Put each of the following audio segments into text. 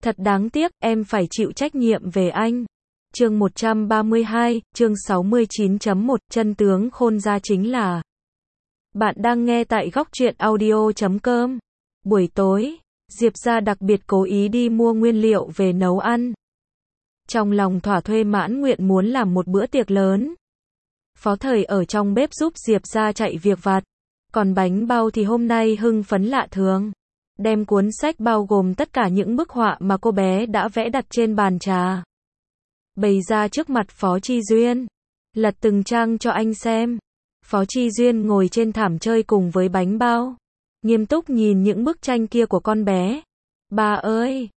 Thật đáng tiếc, em phải chịu trách nhiệm về anh. Chương 132, chương 69.1, chân tướng khôn ra chính là. Bạn đang nghe tại góc truyện audio.com. Buổi tối, Diệp gia đặc biệt cố ý đi mua nguyên liệu về nấu ăn. Trong lòng thỏa thuê mãn nguyện muốn làm một bữa tiệc lớn. Phó Thời ở trong bếp giúp Diệp gia chạy việc vặt. Còn bánh bao thì hôm nay hưng phấn lạ thường. Đem cuốn sách bao gồm tất cả những bức họa mà cô bé đã vẽ đặt trên bàn trà. Bày ra trước mặt Phó Chi Duyên. Lật từng trang cho anh xem. Phó Chi Duyên ngồi trên thảm chơi cùng với bánh bao. Nghiêm túc nhìn những bức tranh kia của con bé. Ba ơi,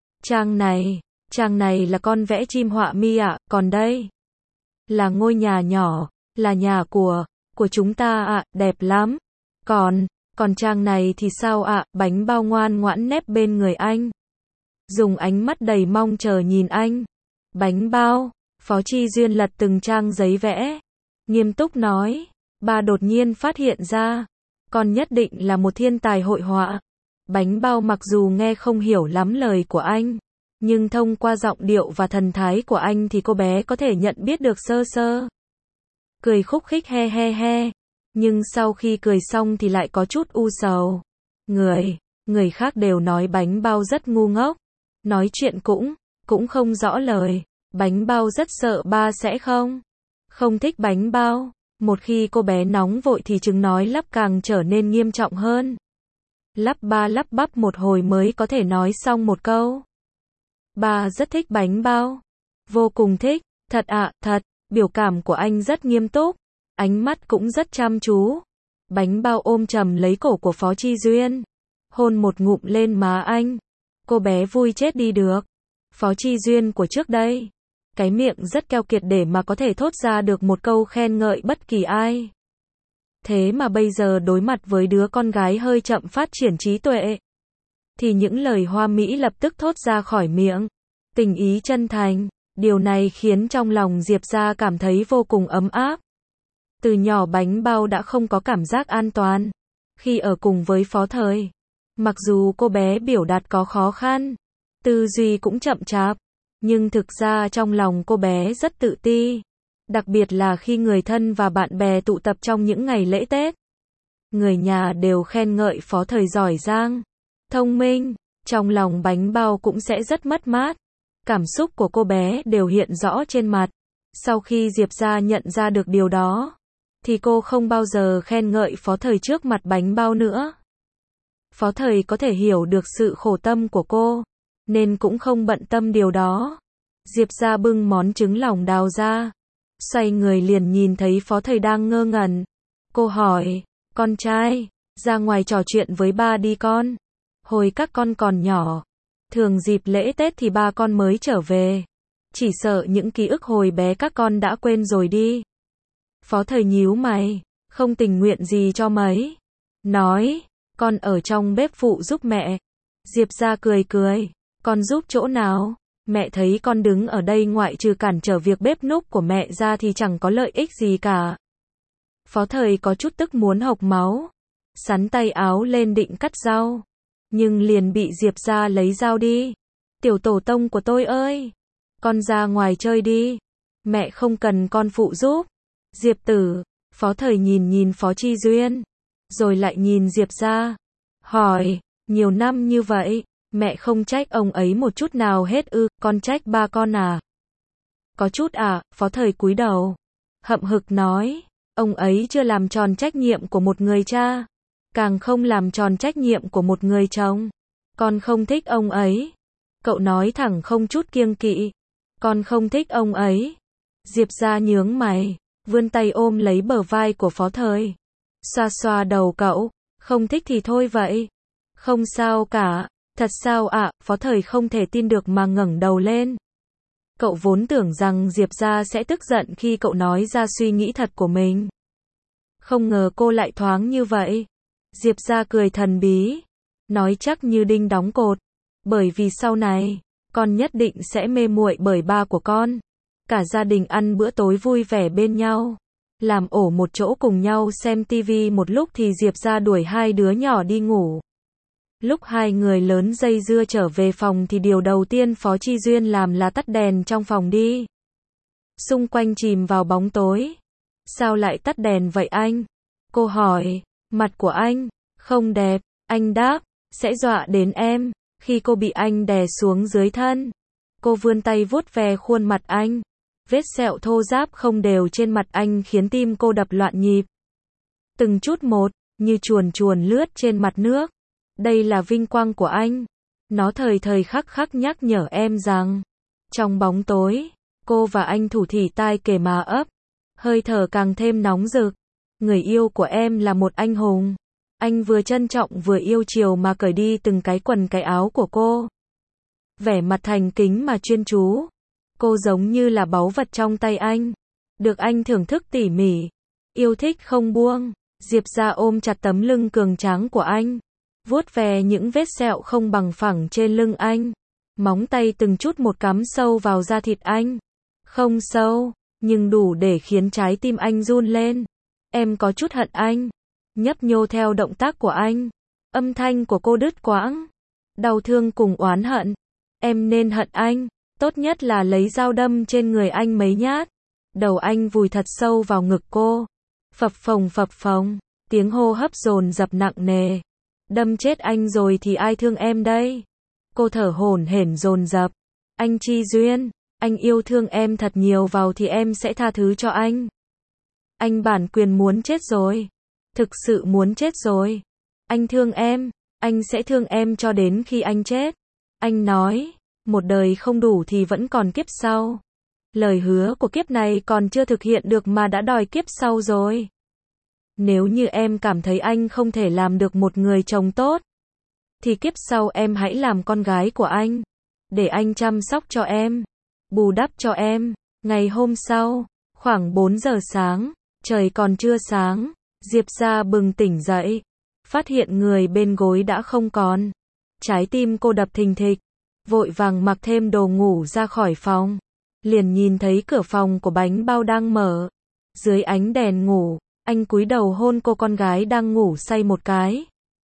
trang này là con vẽ chim họa mi ạ, còn đây là ngôi nhà nhỏ, là nhà của chúng ta ạ, đẹp lắm. Còn trang này thì sao ạ? Bánh bao ngoan ngoãn nép bên người anh. Dùng ánh mắt đầy mong chờ nhìn anh. Bánh bao, Phó Chi Duyên lật từng trang giấy vẽ. Nghiêm túc nói, ba đột nhiên phát hiện ra, con nhất định là một thiên tài hội họa. Bánh bao mặc dù nghe không hiểu lắm lời của anh, nhưng thông qua giọng điệu và thần thái của anh thì cô bé có thể nhận biết được sơ sơ. Cười khúc khích he he he. Nhưng sau khi cười xong thì lại có chút u sầu. Người khác đều nói bánh bao rất ngu ngốc. Nói chuyện cũng không rõ lời. Bánh bao rất sợ ba sẽ không thích bánh bao. Một khi cô bé nóng vội thì chứng nói lắp càng trở nên nghiêm trọng hơn. Lắp ba lắp bắp một hồi mới có thể nói xong một câu. Ba rất thích bánh bao. Vô cùng thích. Thật ạ, thật. Biểu cảm của anh rất nghiêm túc. Ánh mắt cũng rất chăm chú. Bánh bao ôm chầm lấy cổ của Phó Chi Duyên. Hôn một ngụm lên má anh. Cô bé vui chết đi được. Phó Chi Duyên của trước đây. Cái miệng rất keo kiệt để mà có thể thốt ra được một câu khen ngợi bất kỳ ai. Thế mà bây giờ đối mặt với đứa con gái hơi chậm phát triển trí tuệ. Thì những lời hoa mỹ lập tức thốt ra khỏi miệng. Tình ý chân thành. Điều này khiến trong lòng Diệp gia cảm thấy vô cùng ấm áp. Từ nhỏ bánh bao đã không có cảm giác an toàn. Khi ở cùng với Phó Thời. Mặc dù cô bé biểu đạt có khó khăn. Tư duy cũng chậm chạp. Nhưng thực ra trong lòng cô bé rất tự ti. Đặc biệt là khi người thân và bạn bè tụ tập trong những ngày lễ Tết. Người nhà đều khen ngợi Phó Thời giỏi giang, thông minh. Trong lòng bánh bao cũng sẽ rất mất mát. Cảm xúc của cô bé đều hiện rõ trên mặt. Sau khi Diệp gia nhận ra được điều đó, thì cô không bao giờ khen ngợi Phó Thời trước mặt bánh bao nữa. Phó Thời có thể hiểu được sự khổ tâm của cô, nên cũng không bận tâm điều đó. Diệp gia bưng món trứng lòng đào ra. Xoay người liền nhìn thấy Phó Thời đang ngơ ngẩn. Cô hỏi, con trai, ra ngoài trò chuyện với ba đi con. Hồi các con còn nhỏ, thường dịp lễ Tết thì ba con mới trở về. Chỉ sợ những ký ức hồi bé các con đã quên rồi đi. Phó Thời nhíu mày, không tình nguyện gì cho mấy. Nói, con ở trong bếp phụ giúp mẹ. Diệp gia cười cười, con giúp chỗ nào? Mẹ thấy con đứng ở đây ngoại trừ cản trở việc bếp núc của mẹ ra thì chẳng có lợi ích gì cả. Phó Thời có chút tức muốn hộc máu. Sắn tay áo lên định cắt rau. Nhưng liền bị Diệp gia lấy dao đi. Tiểu tổ tông của tôi ơi! Con ra ngoài chơi đi. Mẹ không cần con phụ giúp. Diệp tử, Phó Thời nhìn Phó Chi Duyên. Rồi lại nhìn Diệp gia. Hỏi, nhiều năm như vậy, mẹ không trách ông ấy một chút nào hết ư, con trách ba con à? Có chút à, Phó Thời cúi đầu. Hậm hực nói, ông ấy chưa làm tròn trách nhiệm của một người cha. Càng không làm tròn trách nhiệm của một người chồng. Con không thích ông ấy. Cậu nói thẳng không chút kiêng kỵ. Con không thích ông ấy. Diệp gia nhướng mày, vươn tay ôm lấy bờ vai của Phó Thời. Xoa xoa đầu cậu, không thích thì thôi vậy. Không sao cả, thật sao ạ? Phó Thời không thể tin được mà ngẩng đầu lên. Cậu vốn tưởng rằng Diệp gia sẽ tức giận khi cậu nói ra suy nghĩ thật của mình. Không ngờ cô lại thoáng như vậy. Diệp gia cười thần bí, nói chắc như đinh đóng cột. Bởi vì sau này, con nhất định sẽ mê muội bởi ba của con. Cả gia đình ăn bữa tối vui vẻ bên nhau. Làm ổ một chỗ cùng nhau xem tivi một lúc thì Diệp gia đuổi hai đứa nhỏ đi ngủ. Lúc hai người lớn dây dưa trở về phòng thì điều đầu tiên Phó Chi Duyên làm là tắt đèn trong phòng đi. Xung quanh chìm vào bóng tối. Sao lại tắt đèn vậy anh? Cô hỏi. Mặt của anh không đẹp. Anh đáp. Sẽ dọa đến em. Khi cô bị anh đè xuống dưới thân, cô vươn tay vuốt ve khuôn mặt anh. Vết sẹo thô ráp không đều trên mặt anh khiến tim cô đập loạn nhịp. Từng chút một, như chuồn chuồn lướt trên mặt nước. Đây là vinh quang của anh. Nó thời thời khắc khắc nhắc nhở em rằng, trong bóng tối, cô và anh thủ thỉ tai kề mà ấp. Hơi thở càng thêm nóng rực. Người yêu của em là một anh hùng. Anh vừa trân trọng vừa yêu chiều mà cởi đi từng cái quần cái áo của cô. Vẻ mặt thành kính mà chuyên chú. Cô giống như là báu vật trong tay anh. Được anh thưởng thức tỉ mỉ. Yêu thích không buông. Diệp Gia ôm chặt tấm lưng cường tráng của anh. Vuốt ve những vết sẹo không bằng phẳng trên lưng anh. Móng tay từng chút một cắm sâu vào da thịt anh. Không sâu, nhưng đủ để khiến trái tim anh run lên. Em có chút hận anh. Nhấp nhô theo động tác của anh. Âm thanh của cô đứt quãng. Đau thương cùng oán hận. Em nên hận anh. Tốt nhất là lấy dao đâm trên người anh mấy nhát. Đầu anh vùi thật sâu vào ngực cô. Phập phồng. Tiếng hô hấp dồn dập nặng nề. Đâm chết anh rồi thì ai thương em đây? Cô thở hổn hển dồn dập. Anh Chi Duyên, anh yêu thương em thật nhiều vào thì em sẽ tha thứ cho anh. Anh bản quyền muốn chết rồi. Thực sự muốn chết rồi. Anh thương em, anh sẽ thương em cho đến khi anh chết. Anh nói, một đời không đủ thì vẫn còn kiếp sau. Lời hứa của kiếp này còn chưa thực hiện được mà đã đòi kiếp sau rồi. Nếu như em cảm thấy anh không thể làm được một người chồng tốt, thì kiếp sau em hãy làm con gái của anh. Để anh chăm sóc cho em, bù đắp cho em. Ngày hôm sau, khoảng 4 giờ sáng, trời còn chưa sáng, Diệp Gia bừng tỉnh dậy. Phát hiện người bên gối đã không còn. Trái tim cô đập thình thịch. Vội vàng mặc thêm đồ ngủ ra khỏi phòng. Liền nhìn thấy cửa phòng của bánh bao đang mở. Dưới ánh đèn ngủ, anh cúi đầu hôn cô con gái đang ngủ say một cái.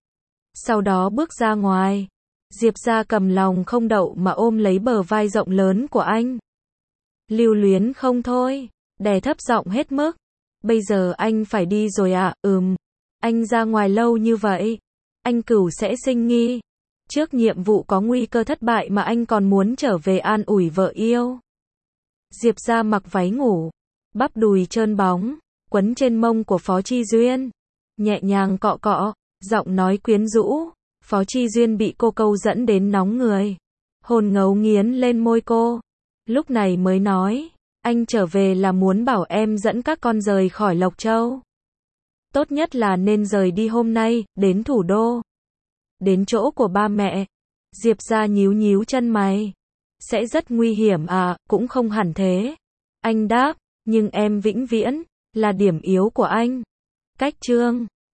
Sau đó bước ra ngoài. Diệp Gia cầm lòng không đậu mà ôm lấy bờ vai rộng lớn của anh. Lưu luyến không thôi, đè thấp giọng hết mức. Bây giờ anh phải đi rồi ạ. Anh ra ngoài lâu như vậy, anh Cửu sẽ sinh nghi. Trước nhiệm vụ có nguy cơ thất bại mà anh còn muốn trở về an ủi vợ yêu. Diệp Gia mặc váy ngủ, bắp đùi trơn bóng, quấn trên mông của Phó Chi Duyên. Nhẹ nhàng cọ cọ, giọng nói quyến rũ. Phó Chi Duyên bị cô câu dẫn đến nóng người. Hồn ngấu nghiến lên môi cô. Lúc này mới nói, anh trở về là muốn bảo em dẫn các con rời khỏi Lộc Châu. Tốt nhất là nên rời đi hôm nay, đến thủ đô. Đến chỗ của ba mẹ. Diệp Gia nhíu nhíu chân mày. Sẽ rất nguy hiểm à, cũng không hẳn thế. Anh đáp, nhưng em vĩnh viễn là điểm yếu của anh. Cách chương